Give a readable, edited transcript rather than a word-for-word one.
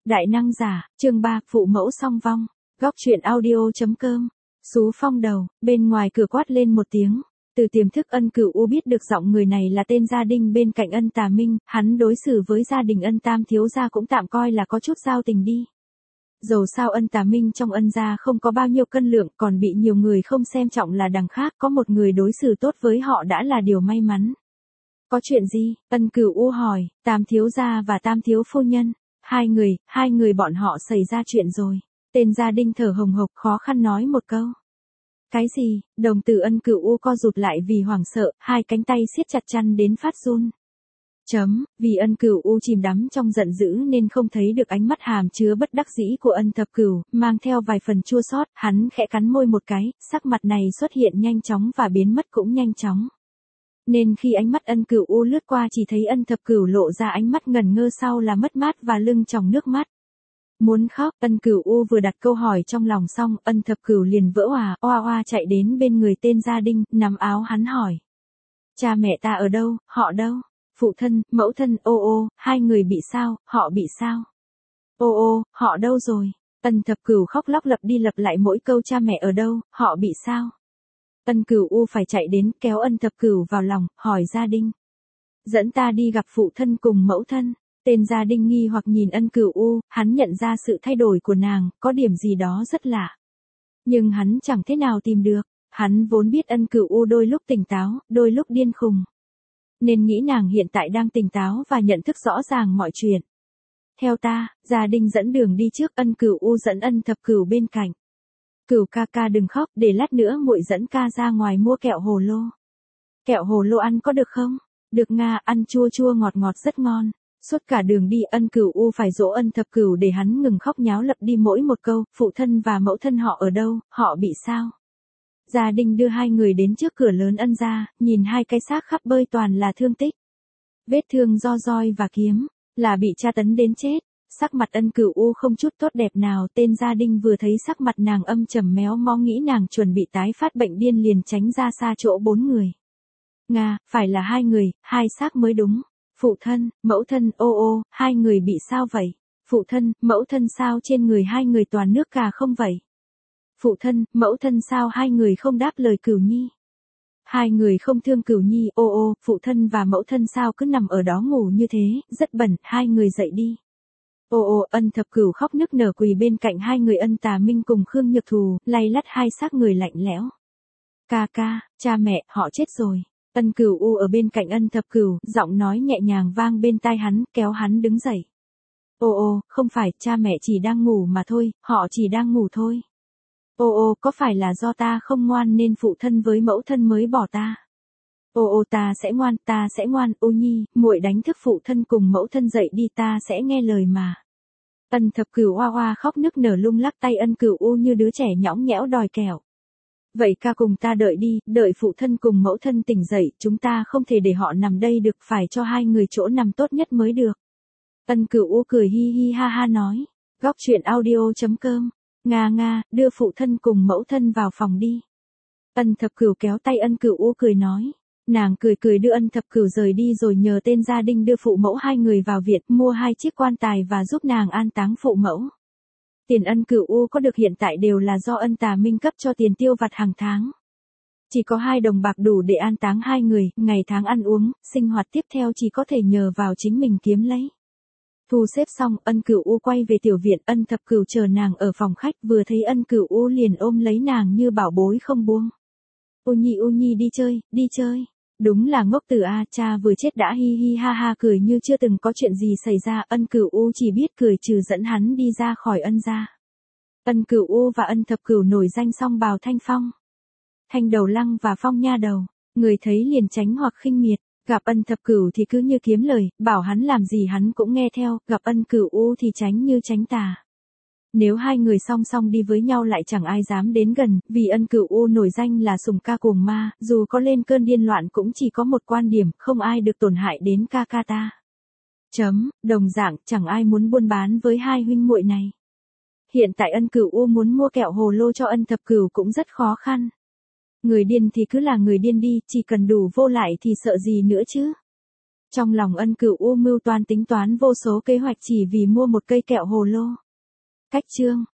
Đại năng giả, chương 3, phụ mẫu song vong. Góc truyện audio.com. Sú Phong đầu, bên ngoài cửa quát lên một tiếng. Từ tiềm thức Ân Cửu U biết được giọng người này là tên gia đình bên cạnh Ân Tà Minh, hắn đối xử với gia đình Ân Tam thiếu gia cũng tạm coi là có chút giao tình đi. Dầu sao Ân Tà Minh trong Ân gia không có bao nhiêu cân lượng, còn bị nhiều người không xem trọng là đằng khác, có một người đối xử tốt với họ đã là điều may mắn. Có chuyện gì? Ân Cửu U hỏi. Tam thiếu gia và Tam thiếu phu nhân. Hai người bọn họ xảy ra chuyện rồi. Tên gia đình thở hồng hộc khó khăn nói một câu. Cái gì? Đồng tử Ân Cửu U co rụt lại vì hoảng sợ, hai cánh tay siết chặt chăn đến phát run. Vì Ân Cửu U chìm đắm trong giận dữ nên không thấy được ánh mắt hàm chứa bất đắc dĩ của Ân Thập Cửu, mang theo vài phần chua xót, hắn khẽ cắn môi một cái, sắc mặt này xuất hiện nhanh chóng và biến mất cũng nhanh chóng. Nên khi ánh mắt Ân Cửu U lướt qua chỉ thấy Ân Thập Cửu lộ ra ánh mắt ngẩn ngơ sau là mất mát và lưng tròng nước mắt. Muốn khóc, Ân Cửu U vừa đặt câu hỏi trong lòng xong, Ân Thập Cửu liền vỡ oa chạy đến bên người tên gia đình, nắm áo hắn hỏi. Cha mẹ ta ở đâu, họ đâu? Phụ thân, mẫu thân, hai người bị sao, họ bị sao? Họ đâu rồi? Ân Thập Cửu khóc lóc lặp đi lặp lại mỗi câu cha mẹ ở đâu, họ bị sao? Ân Cửu U phải chạy đến kéo Ân Thập Cửu vào lòng, hỏi gia đình. Dẫn ta đi gặp phụ thân cùng mẫu thân. Tên gia đình nghi hoặc nhìn Ân Cửu U, hắn nhận ra sự thay đổi của nàng, có điểm gì đó rất lạ. Nhưng hắn chẳng thế nào tìm được, hắn vốn biết Ân Cửu U đôi lúc tỉnh táo, đôi lúc điên khùng. Nên nghĩ nàng hiện tại đang tỉnh táo và nhận thức rõ ràng mọi chuyện. Theo ta, gia đình dẫn đường đi trước, Ân Cửu U dẫn Ân Thập Cửu bên cạnh. Cửu ca đừng khóc, để lát nữa muội dẫn ca ra ngoài mua kẹo hồ lô. Kẹo hồ lô ăn có được không? Được Nga, ăn chua chua ngọt ngọt rất ngon. Suốt cả đường đi Ân Cửu U phải dỗ Ân Thập Cửu để hắn ngừng khóc nháo lặp đi mỗi một câu, phụ thân và mẫu thân họ ở đâu, họ bị sao? Gia đình đưa hai người đến trước cửa lớn Ân gia, nhìn hai cái xác khắp bơi toàn là thương tích. Vết thương do roi và kiếm, là bị tra tấn đến chết. Sắc mặt Ân Cửu U không chút tốt đẹp nào, tên gia đình vừa thấy sắc mặt nàng âm trầm méo mó nghĩ nàng chuẩn bị tái phát bệnh điên liền tránh ra xa chỗ bốn người. Nga, phải là hai người, hai xác mới đúng. Phụ thân, mẫu thân, hai người bị sao vậy? Phụ thân, mẫu thân sao trên người hai người toàn nước cà không vậy? Phụ thân, mẫu thân sao hai người không đáp lời Cửu Nhi? Hai người không thương Cửu Nhi, phụ thân và mẫu thân sao cứ nằm ở đó ngủ như thế, rất bẩn, hai người dậy đi. Ân Thập Cửu khóc nức nở quỳ bên cạnh hai người Ân Tà Minh cùng Khương Nhược Thù, lay lắt hai xác người lạnh lẽo. Ca, cha mẹ, họ chết rồi. Ân Cửu U ở bên cạnh Ân Thập Cửu, giọng nói nhẹ nhàng vang bên tai hắn, kéo hắn đứng dậy. Không phải, cha mẹ chỉ đang ngủ mà thôi, họ chỉ đang ngủ thôi. Có phải là do ta không ngoan nên phụ thân với mẫu thân mới bỏ ta? Ta sẽ ngoan, U Nhi, muội đánh thức phụ thân cùng mẫu thân dậy đi, ta sẽ nghe lời mà. Ân Thập Cửu oa khóc nức nở lung lắc tay Ân Cửu U như đứa trẻ nhõng nhẽo đòi kẹo. Vậy ca cùng ta đợi đi, đợi phụ thân cùng mẫu thân tỉnh dậy, chúng ta không thể để họ nằm đây được, phải cho hai người chỗ nằm tốt nhất mới được. Ân Cửu U cười hi hi ha ha nói. Góc truyện audio.com. Nga, đưa phụ thân cùng mẫu thân vào phòng đi. Ân Thập Cửu kéo tay Ân Cửu U cười nói. Nàng cười đưa Ân Thập Cửu rời đi rồi nhờ tên gia đình đưa phụ mẫu hai người vào viện, mua hai chiếc quan tài và giúp nàng an táng phụ mẫu. Tiền Ân Cửu U có được hiện tại đều là do Ân Tà Minh cấp cho tiền tiêu vặt hàng tháng. Chỉ có 2 đồng bạc đủ để an táng hai người, ngày tháng ăn uống, sinh hoạt tiếp theo chỉ có thể nhờ vào chính mình kiếm lấy. Thu xếp xong, Ân Cửu U quay về tiểu viện, Ân Thập Cửu chờ nàng ở phòng khách, vừa thấy Ân Cửu U liền ôm lấy nàng như bảo bối không buông. U Nhi đi chơi. Đúng là ngốc tử a, cha vừa chết đã hi hi ha ha cười như chưa từng có chuyện gì xảy ra, Ân Cửu U chỉ biết cười trừ dẫn hắn đi ra khỏi Ân gia. Ân Cửu U và Ân Thập Cửu nổi danh song bào Thanh Phong. Thanh đầu lăng và Phong nha đầu, người thấy liền tránh hoặc khinh miệt, gặp Ân Thập Cửu thì cứ như kiếm lời, bảo hắn làm gì hắn cũng nghe theo, gặp Ân Cửu U thì tránh như tránh tà. Nếu hai người song song đi với nhau lại chẳng ai dám đến gần, vì Ân Cửu U nổi danh là sùng ca cuồng ma, dù có lên cơn điên loạn cũng chỉ có một quan điểm, không ai được tổn hại đến ca ta. Đồng dạng, chẳng ai muốn buôn bán với hai huynh muội này. Hiện tại Ân Cửu U muốn mua kẹo hồ lô cho Ân Thập Cửu cũng rất khó khăn. Người điên thì cứ là người điên đi, chỉ cần đủ vô lại thì sợ gì nữa chứ. Trong lòng Ân Cửu U mưu toan tính toán vô số kế hoạch chỉ vì mua một cây kẹo hồ lô. Cách chương